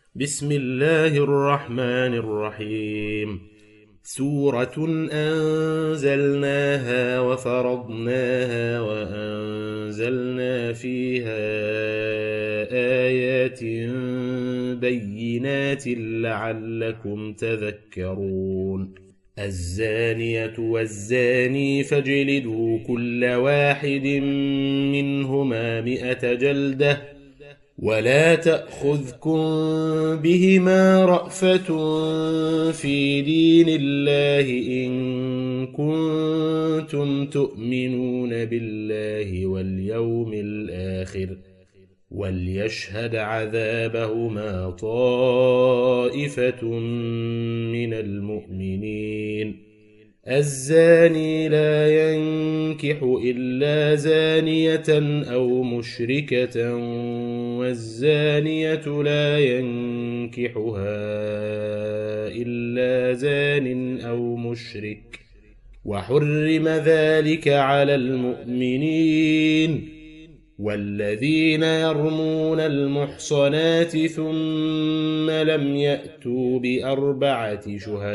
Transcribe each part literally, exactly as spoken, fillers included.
بسم الله الرحمن الرحيم. سورة أنزلناها وفرضناها وأنزلنا فيها آيات بينات لعلكم تذكرون. الزانية والزاني فاجلدوا كل واحد منهما مئة جلدة ولا تأخذكم بهما رأفة في دين الله إن كنتم تؤمنون بالله واليوم الآخر وليشهد عذابهما طائفة من المؤمنين. الزاني لا ينكح إلا زانية أو مشركة والزانية لا ينكحها إلا زان أو مشرك وحرم ذلك على المؤمنين. والذين يرمون المحصنات ثم لم يأتوا بأربعة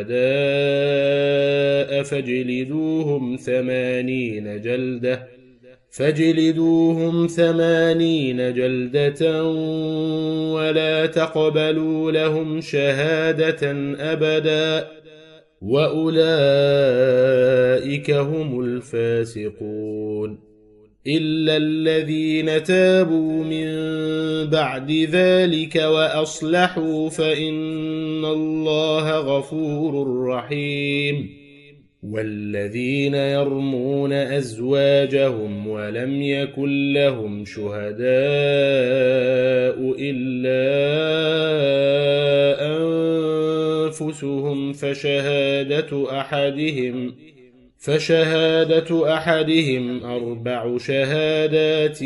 شهداء فاجلدوهم ثمانين جلدة فاجلدوهم ثمانين جلدة ولا تقبلوا لهم شهادة أبدا وأولئك هم الفاسقون. إلا الذين تابوا من بعد ذلك وأصلحوا فإن الله غفور رحيم. والذين يرمون أزواجهم ولم يكن لهم شهداء إلا أنفسهم فشهادة أحدهم فشهادة أحدهم أربع شهادات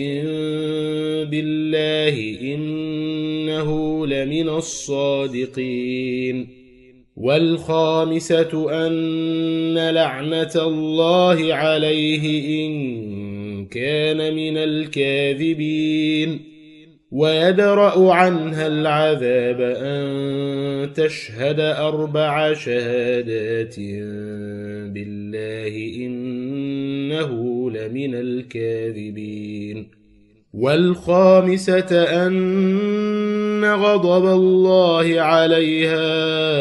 بالله إنه لمن الصادقين. والخامسة أن لعنة الله عليه إن كان من الكاذبين. ويدرأ عنها العذاب أن تشهد أربع شهادات بالله إنه لمن الكاذبين. والخامسة أن غضب الله عليها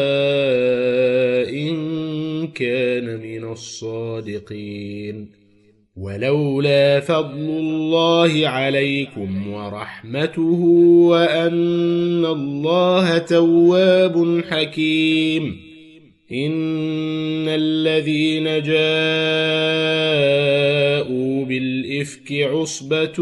إن كان من الصادقين. ولولا فضل الله عليكم ورحمته وأن الله تواب حكيم. إن الذين جاءوا بالإفك عصبة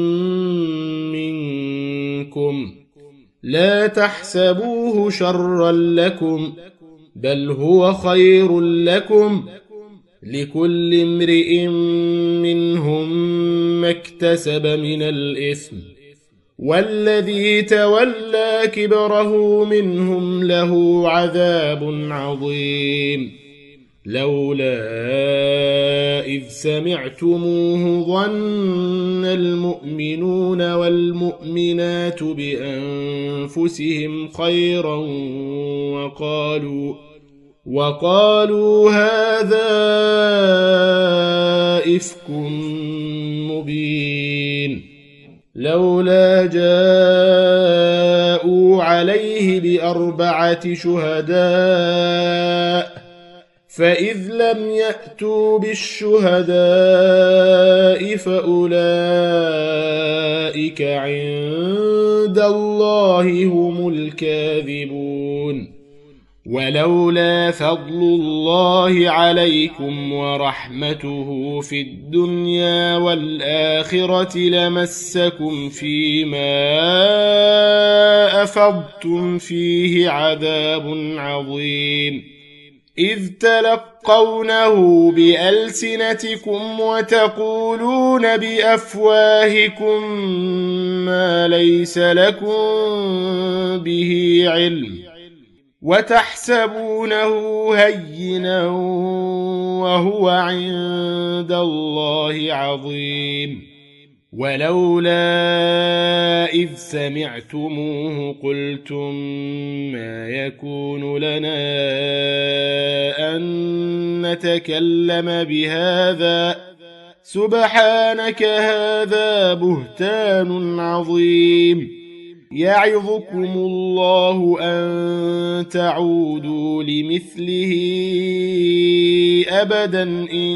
منكم لا تحسبوه شرا لكم بل هو خير لكم لكل امرئ منهم ما اكتسب من الإثم والذي تولى كبره منهم له عذاب عظيم. لولا إذ سمعتموه ظن المؤمنون والمؤمنات بأنفسهم خيرا وقالوا وقالوا هذا إفك مبين. لولا جاءوا عليه بأربعة شهداء فإذ لم يأتوا بالشهداء فأولئك عند الله هم الكاذبون. ولولا فضل الله عليكم ورحمته في الدنيا والآخرة لمسكم فيما أفضتم فيه عذاب عظيم. إذ تلقونه بألسنتكم وتقولون بأفواهكم ما ليس لكم به علم وتحسبونه هينا وهو عند الله عظيم. ولولا إذ سمعتموه قلتم ما يكون لنا أن نتكلم بهذا سبحانك هذا بهتان عظيم يعظكم الله أن تعودوا لمثله أبدا إن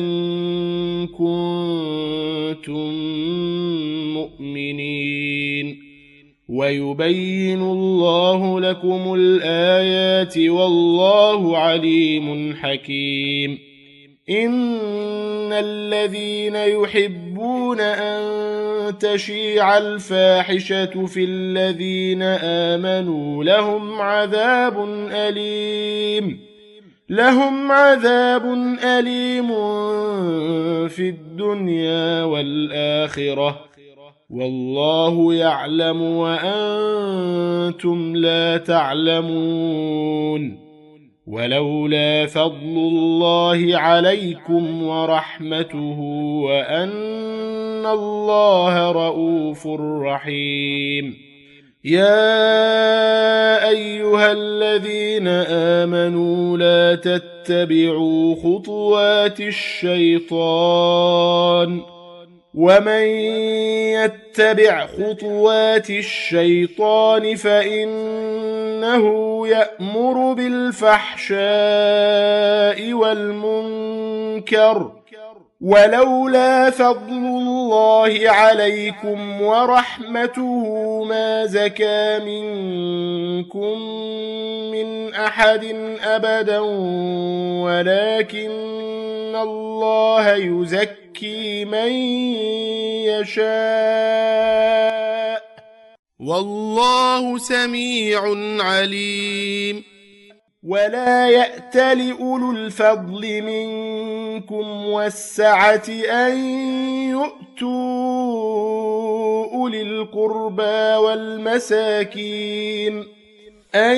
كنتم مؤمنين ويبين الله لكم الآيات والله عليم حكيم إن الذين يحبون أن تشيع الفاحشة في الذين آمنوا لهم عذاب أليم لهم عذاب أليم في الدنيا والآخرة والله يعلم وأنتم لا تعلمون ولولا فضل الله عليكم ورحمته وأن الله رؤوف رحيم يا أيها الذين آمنوا لا تتبعوا خطوات الشيطان ومن يتبع خطوات الشيطان فإنه يأمر بالفحشاء والمنكر ولولا فضل الله عليكم ورحمته ما زكى منكم من أحد أبدا ولكن الله يزكي من يشاء والله سميع عليم ولا يأتل أولو الفضل منكم والسعة أن يؤتوا أولي القربى والمساكين أن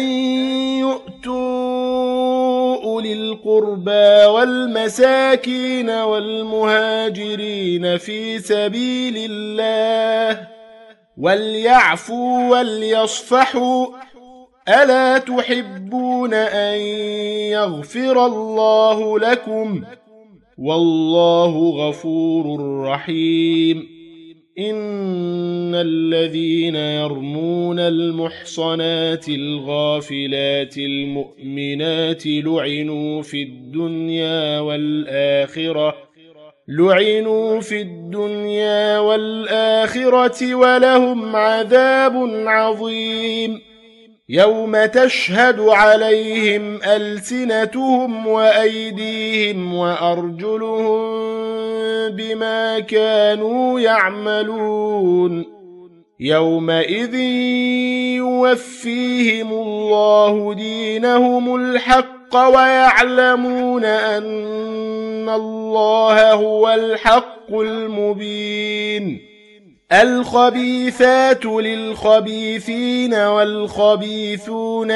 يؤتوا أولي القربى والمساكين والمهاجرين في سبيل الله وليعفوا وليصفحوا ألا تحبون أن يغفر الله لكم والله غفور رحيم إن الذين يرمون المحصنات الغافلات المؤمنات لعنوا في الدنيا والآخرة لعنوا في الدنيا والآخرة ولهم عذاب عظيم يوم تشهد عليهم ألسنتهم وأيديهم وأرجلهم بما كانوا يعملون يومئذ يوفيهم الله دينهم الحق ويعلمون أن الله هو الحق المبين الخبيثات للخبيثين والخبيثون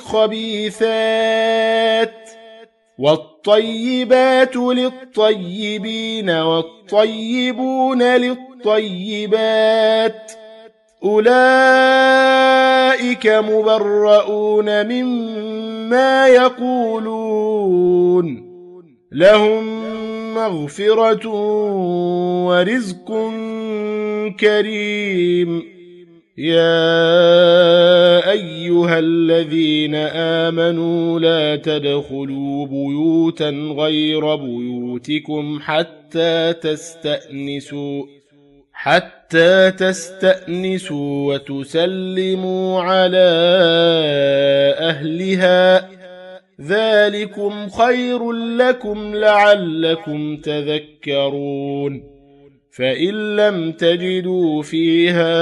للخبيثات والطيبات للطيبين والطيبون للطيبات أولئك مبرؤون مما يقولون لهم مغفرة ورزق كريم يا أيها الذين آمنوا لا تدخلوا بيوتا غير بيوتكم حتى تستأنسوا حتى تستأنسوا وتسلموا على أهلها ذلكم خير لكم لعلكم تذكرون فإن لم تجدوا فيها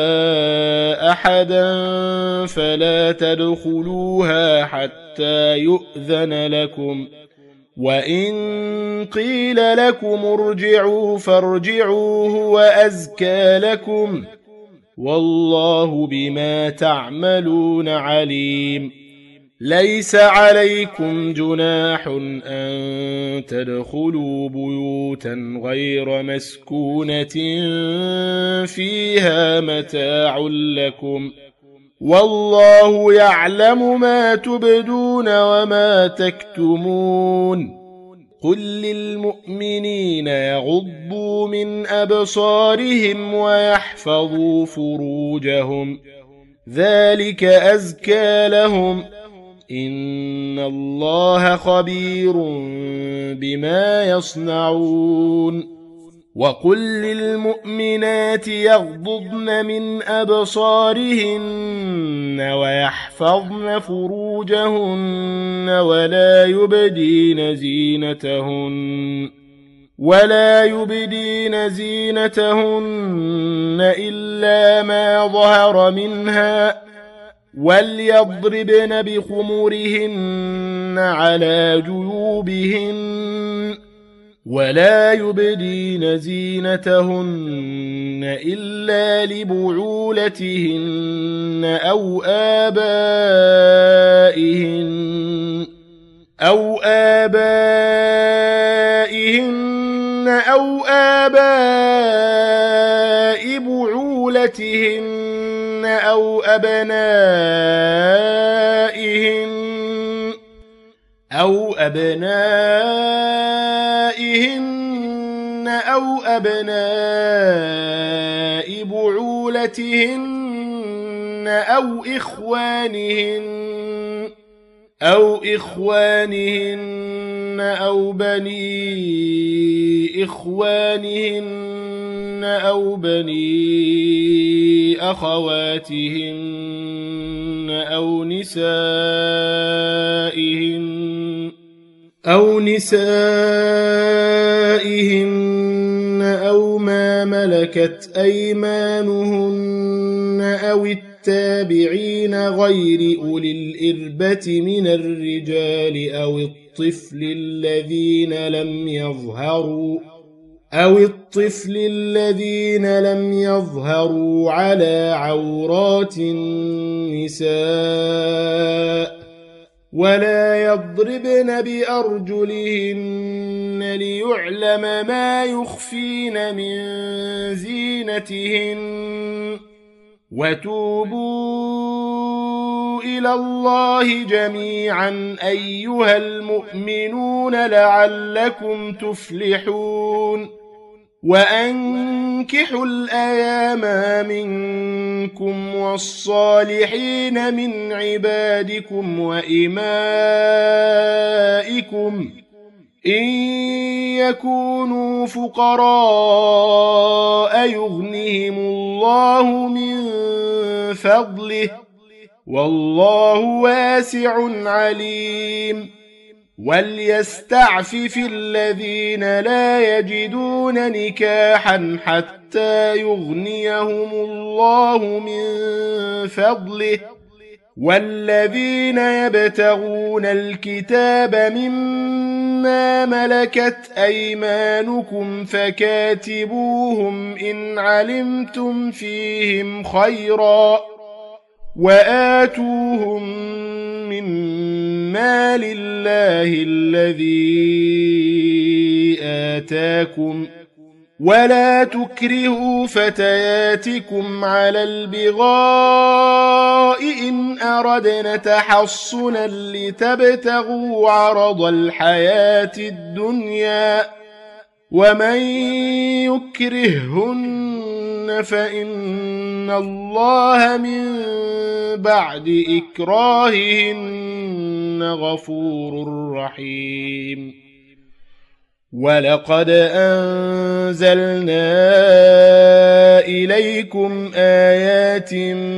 أحدا فلا تدخلوها حتى يؤذن لكم وإن قيل لكم ارجعوا فارجعوا هو أزكى لكم والله بما تعملون عليم ليس عليكم جناح أن تدخلوا بيوتا غير مسكونة فيها متاع لكم والله يعلم ما تبدون وما تكتمون قل للمؤمنين يغضوا من أبصارهم ويحفظوا فروجهم ذلك أزكى لهم إن الله خبير بما يصنعون وقل للمؤمنات يغضضن من أبصارهن ويحفظن فروجهن ولا يبدين زينتهن ولا يبدين زينتهن إلا ما ظهر منها وليضربن بخمرهن على جيوبهن ولا يبدين زينتهن إلا لبعولتهن أو آبائهن أو آبائهن أو آباء بعولتهن أو أبنائهن أو أبنائهن أو أبناء بعولتهن أو إخوانهن أو إخوانهن أو بني إخوانهن أو بني أخواتهن أو نسائهن أو نسائهن أو ما ملكت أيمانهن أو التابعين غير أولي الإربة من الرجال أو الطفل الذين لم يظهروا أو الطفل الذين لم يظهروا على عورات النساء ولا يضربن بأرجلهن ليعلم ما يخفين من زينتهن وتوبوا إلى الله جميعا أيها المؤمنون لعلكم تفلحون وأنكحوا الأيام منكم والصالحين من عبادكم وإمائكم إن يكونوا فقراء يغنهم الله من فضله والله واسع عليم وليستعفف الذين لا يجدون نكاحا حتى يغنيهم الله من فضله والذين يبتغون الكتاب مما ملكت أيمانكم فكاتبوهم إن علمتم فيهم خيرا وآتوهم من مال الله الذي آتاكم ولا تكرهوا فتياتكم على البغاء إن أردنا تحصنا لتبتغوا عرض الحياة الدنيا ومن يكرههن فإن الله من بعد إكراههن غفور رحيم ولقد أنزلنا إليكم آيات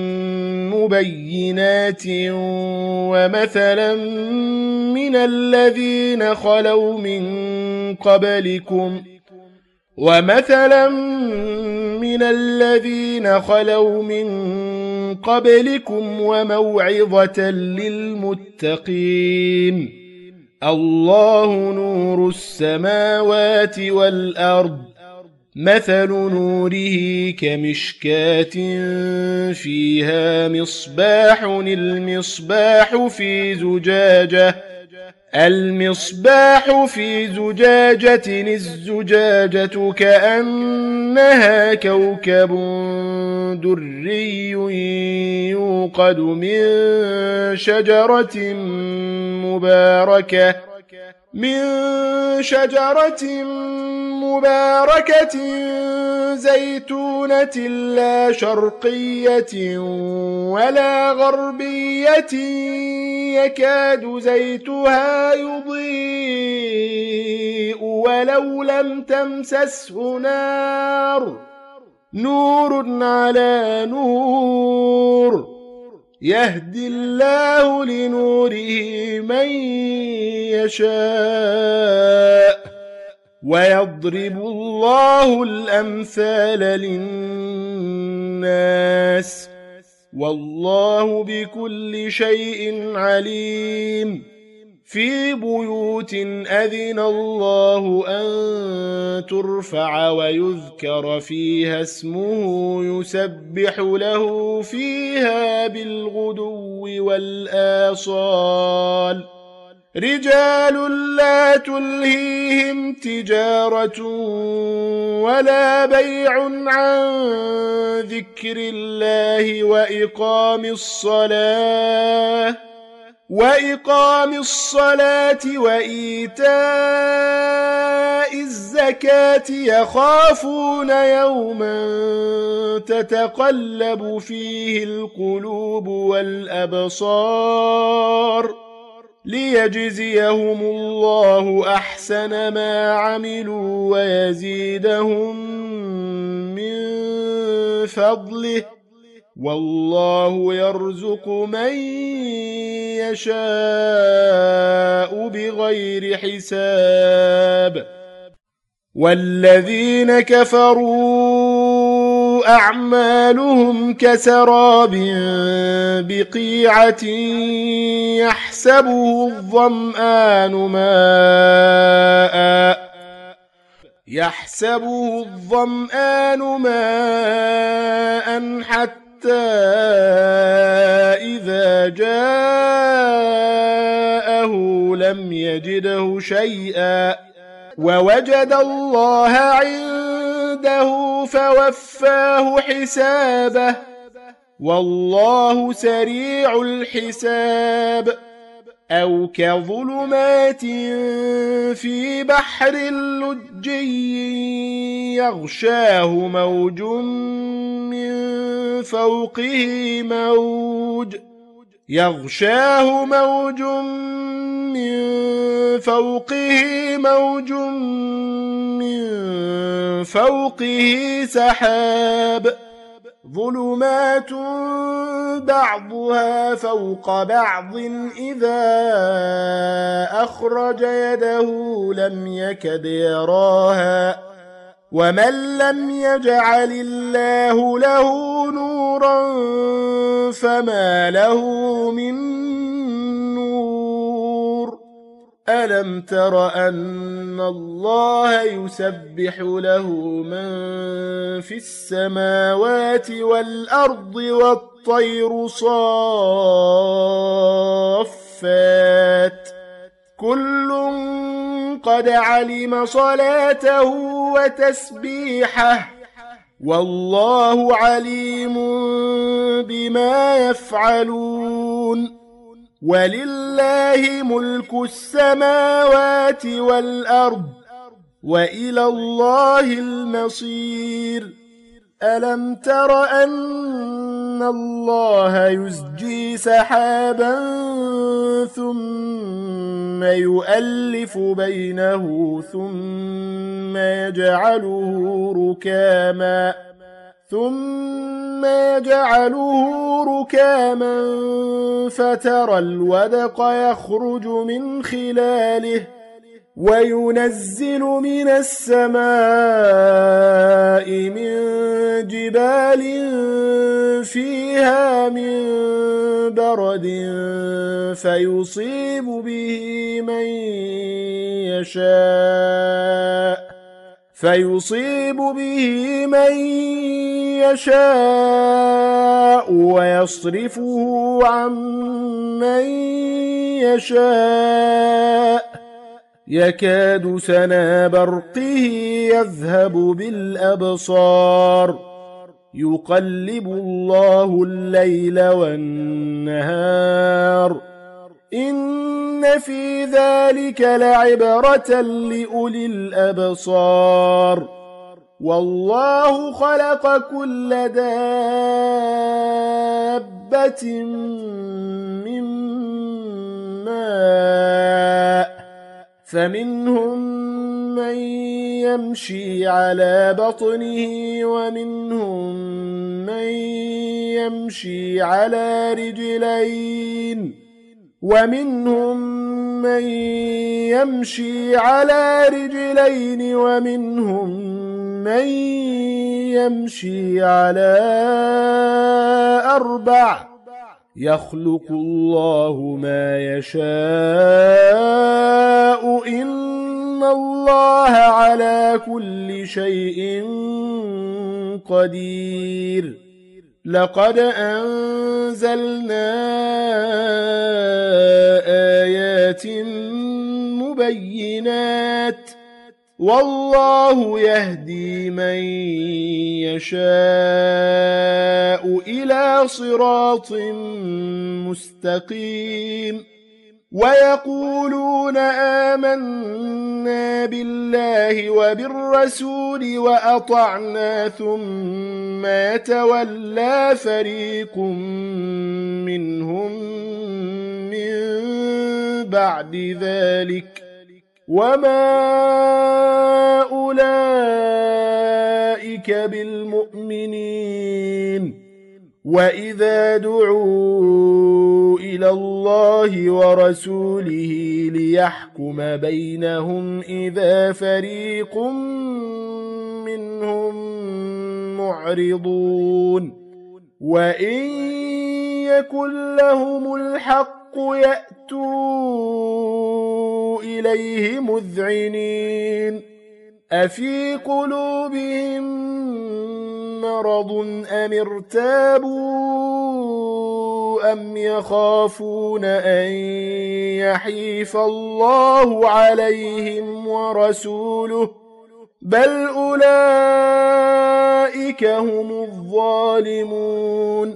مبينات ومثلا من الذين خلوا من قبلكم ومثلا من الذين خلوا من قبلكم وموعظة للمتقين الله نور السماوات والأرض مثل نوره كمشكاة فيها مصباح المصباح في زجاجة المصباح في زجاجة الزجاجة كأنها كوكب دري يوقد من شجرة مباركة من شجرة مباركة زيتونة لا شرقية ولا غربية يكاد زيتها يضيء ولو لم تمسسه نار نور على نور يهدي الله لنوره من يشاء ويضرب الله الأمثال للناس والله بكل شيء عليم في بيوت أذن الله أن ترفع ويذكر فيها اسمه يسبح له فيها بالغدو والآصال رجال لا تلهيهم تجارة ولا بيع عن ذكر الله وإقام الصلاة وإقام الصلاة وإيتاء الزكاة يخافون يوما تتقلب فيه القلوب والأبصار ليجزيهم الله أحسن ما عملوا ويزيدهم من فضله والله يرزق من يشاء بغير حساب والذين كفروا أعمالهم كسراب بقيعة يحسبه الظمآن ماء يحسبه الظمآن ماء حتى إذا جاءه لم يجده شيئا ووجد الله عنده فوفاه حسابه والله سريع الحساب أو كظلمات في بحر لجي يغشاه موج من فوقه موج يغشاه موج من فوقه موج من فوقه سحاب ظلمات بعضها فوق بعض إذا أخرج يده لم يكد يراها ومن لم يجعل الله له نورا فما له من نور ألم تر أن الله يسبح له من في السماوات والأرض والطير صافات كل قد علم صلاته وتسبيحه والله عليم بما يفعلون ولله ملك السماوات والأرض وإلى الله المصير ألم تر أن الله يزجي سحابا ثم يؤلف بينه ثم يجعله ركاما ثم يجعله ركاما فترى الودق يخرج من خلاله وينزل من السماء من جبال فيها من برد فيصيب به من يشاء فيصيب به من يشاء ويصرفه عن من يشاء يكاد سنا برقه يذهب بالأبصار يقلب الله الليل والنهار إن في ذلك لعبرة لأولي الأبصار والله خلق كل دابة من ماء فمنهم من يمشي على بطنه ومنهم من يمشي على رجلين ومنهم من يمشي على رجلين ومنهم من يمشي على أربع يخلق الله ما يشاء إن الله على كل شيء قدير لقد أنزلنا آيات مبينات والله يهدي من يشاء إلى صراط مستقيم ويقولون آمنا بالله وبالرسول وأطعنا ثم يتولى فريق منهم من بعد ذلك وما أولئك بالمؤمنين وإذا دعوا إلى الله ورسوله ليحكم بينهم إذا فريق منهم معرضون وإن يكن لهم الحق يأتوا إليه مذعنين أفي قلوبهم مرض أم ارتابوا أم يخافون أن يحيف الله عليهم ورسوله بل أولئك هم الظالمون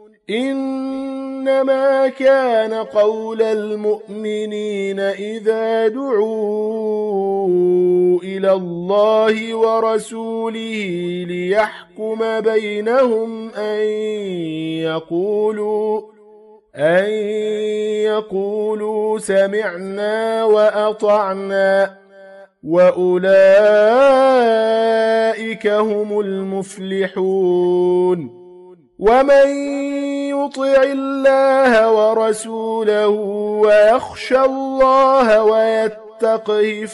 إنما كان قول المؤمنين إذا دعوا إلى الله ورسوله ليحكم بينهم أن يقولوا أن يقولوا سمعنا وأطعنا وأولئك هم المفلحون ومن يطع الله ورسوله ويخشى الله ويتقه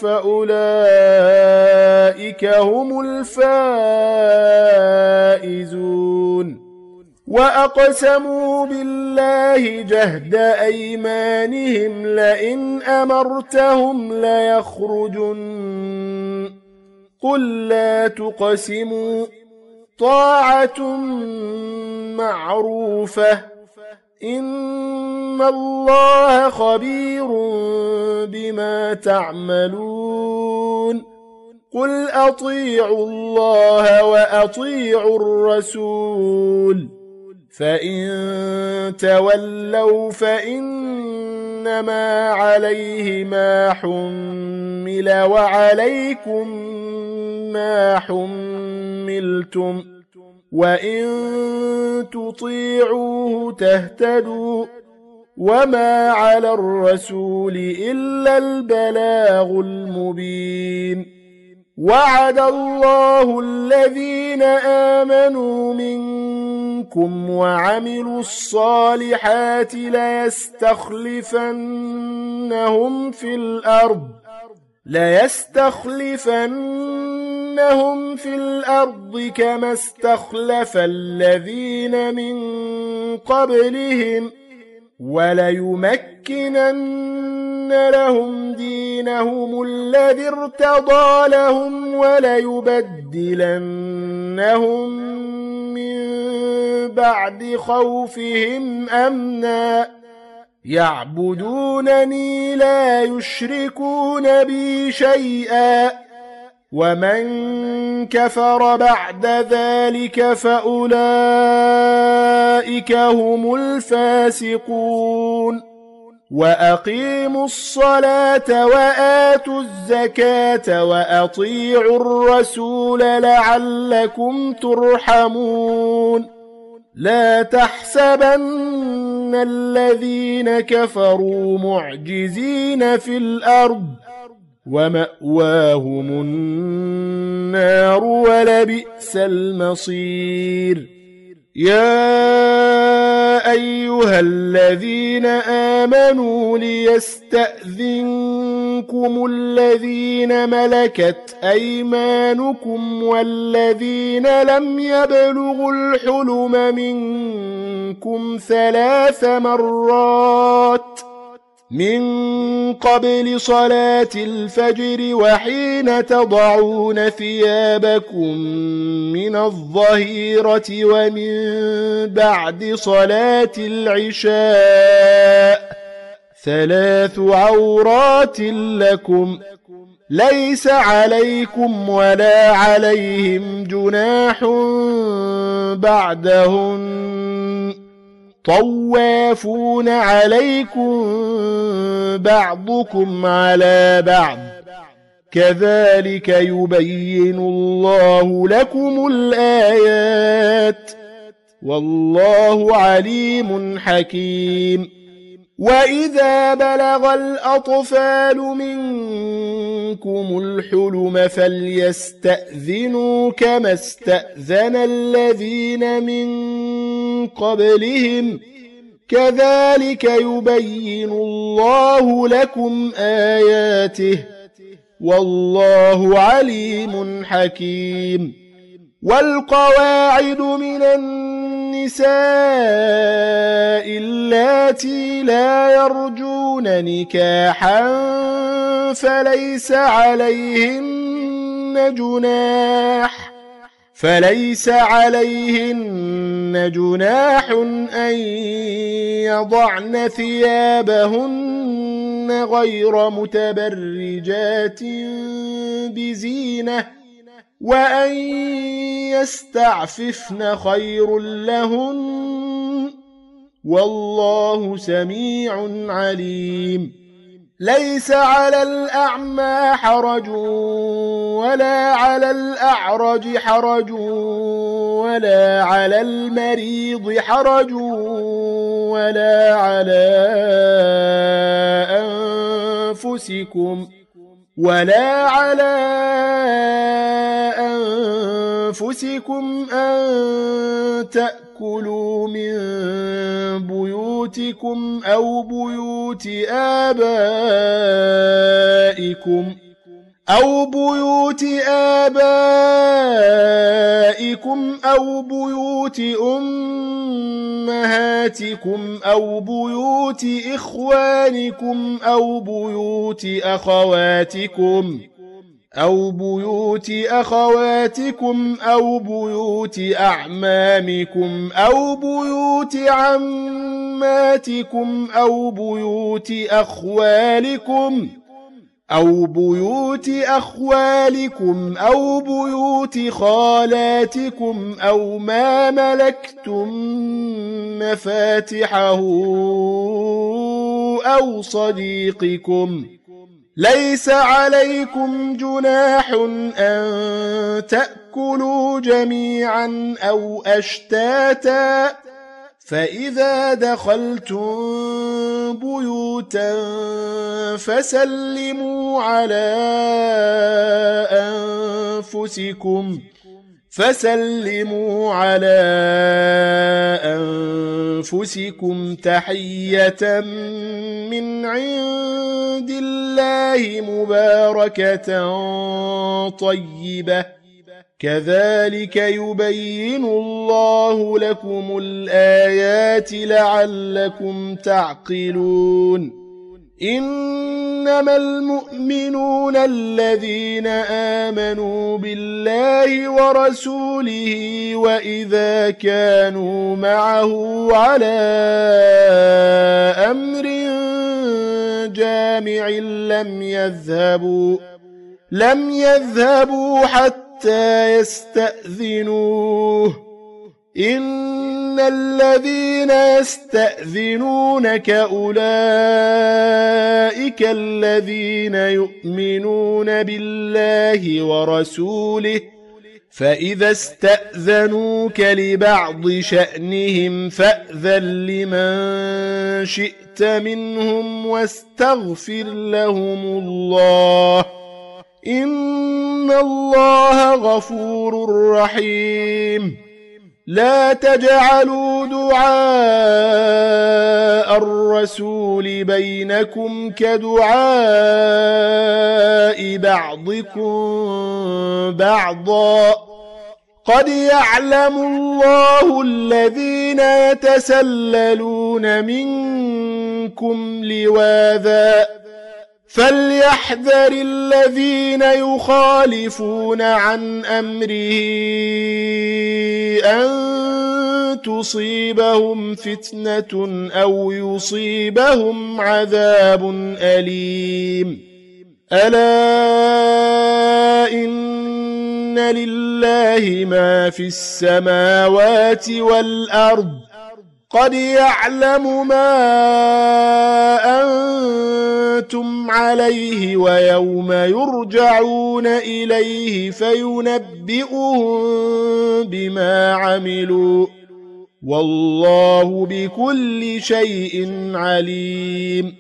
فأولئك هم الفائزون وأقسموا بالله جهد أيمانهم لئن أمرتهم ليخرجن قل لا تقسموا طاعة معروفة إن الله خبير بما تعملون قل أطيعوا الله وأطيعوا الرسول فإن تولوا فإنما عليه ما حمل وعليكم ما حملتم وإن تطيعوه تهتدوا وما على الرسول إلا البلاغ المبين وعد الله الذين آمنوا منكم وعملوا الصالحات ليستخلفنهم في الأرض ليستخلفنهم في الأرض كما استخلف الذين من قبلهم وليمكنن لهم دينهم الذي ارتضى لهم وليبدلنهم من بعد خوفهم أمنا يعبدونني لا يشركون بي شيئا ومن كفر بعد ذلك فأولئك هم الفاسقون وأقيموا الصلاة وآتوا الزكاة وأطيعوا الرسول لعلكم ترحمون لا تحسبن الذين كفروا معجزين في الأرض ومأواهم النار ولبئس المصير يا أيها الذين آمنوا ليستأذنكم الذين ملكت أيمانكم والذين لم يبلغوا الحلم منكم ثلاث مرات من قبل صلاة الفجر وحين تضعون ثيابكم من الظهيرة ومن بعد صلاة العشاء ثلاث عورات لكم ليس عليكم ولا عليهم جناح بعدهن طوافون عليكم بعضكم على بعض كذلك يبين الله لكم الآيات والله عليم حكيم وإذا بلغ الأطفال منكم الحلم فليستأذنوا كما استأذن الذين من قبلهم كذلك يبين الله لكم آياته والله عليم حكيم والقواعد من النساء اللاتي لا يرجون نكاحا فليس عليهن جناح فليس عليهن جناح أن يضعن ثيابهن غير متبرجات بزينة وأن يستعففن خير لهن والله سميع عليم ليس على الأعمى حرج ولا على الأعرج حرج ولا على المريض حرج ولا على أنفسكم ولا على أنفسكم أن تأكلوا من بيوتكم أو بيوت آبائكم أو بيوت آبائكم أو بيوت أمهاتكم أو بيوت إخوانكم أو بيوت أخواتكم أو بيوت أخواتكم أو بيوت أعمامكم أو بيوت عماتكم أو بيوت أخوالكم أو بيوت أخوالكم أو بيوت خالاتكم أو ما ملكتم مفاتحه أو صديقكم ليس عليكم جناح أن تأكلوا جميعا أو أشتاتا فإذا دخلتم بيوتا فسلموا على أنفسكم فسلموا على أنفسكم تحية من عند الله مباركة طيبة كذلك يبين الله لكم الآيات لعلكم تعقلون إنما المؤمنون الذين آمنوا بالله ورسوله وإذا كانوا معه على أمر جامع لم يذهبوا لم يذهبوا حتى يستأذنوه إن الذين يستأذنونك أولئك الذين يؤمنون بالله ورسوله فإذا استأذنوك لبعض شأنهم فأذن لمن شئت منهم واستغفر لهم الله إن الله غفور رحيم لا تجعلوا دعاء الرسول بينكم كدعاء بعضكم بعضا قد يعلم الله الذين يتسللون منكم لواذا فليحذر الذين يخالفون عن أمره أن تصيبهم فتنة أو يصيبهم عذاب أليم ألا إن لله ما في السماوات والأرض قد يعلم ما أنتم عليه ويوم يرجعون إليه فينبئهم بما عملوا والله بكل شيء عليم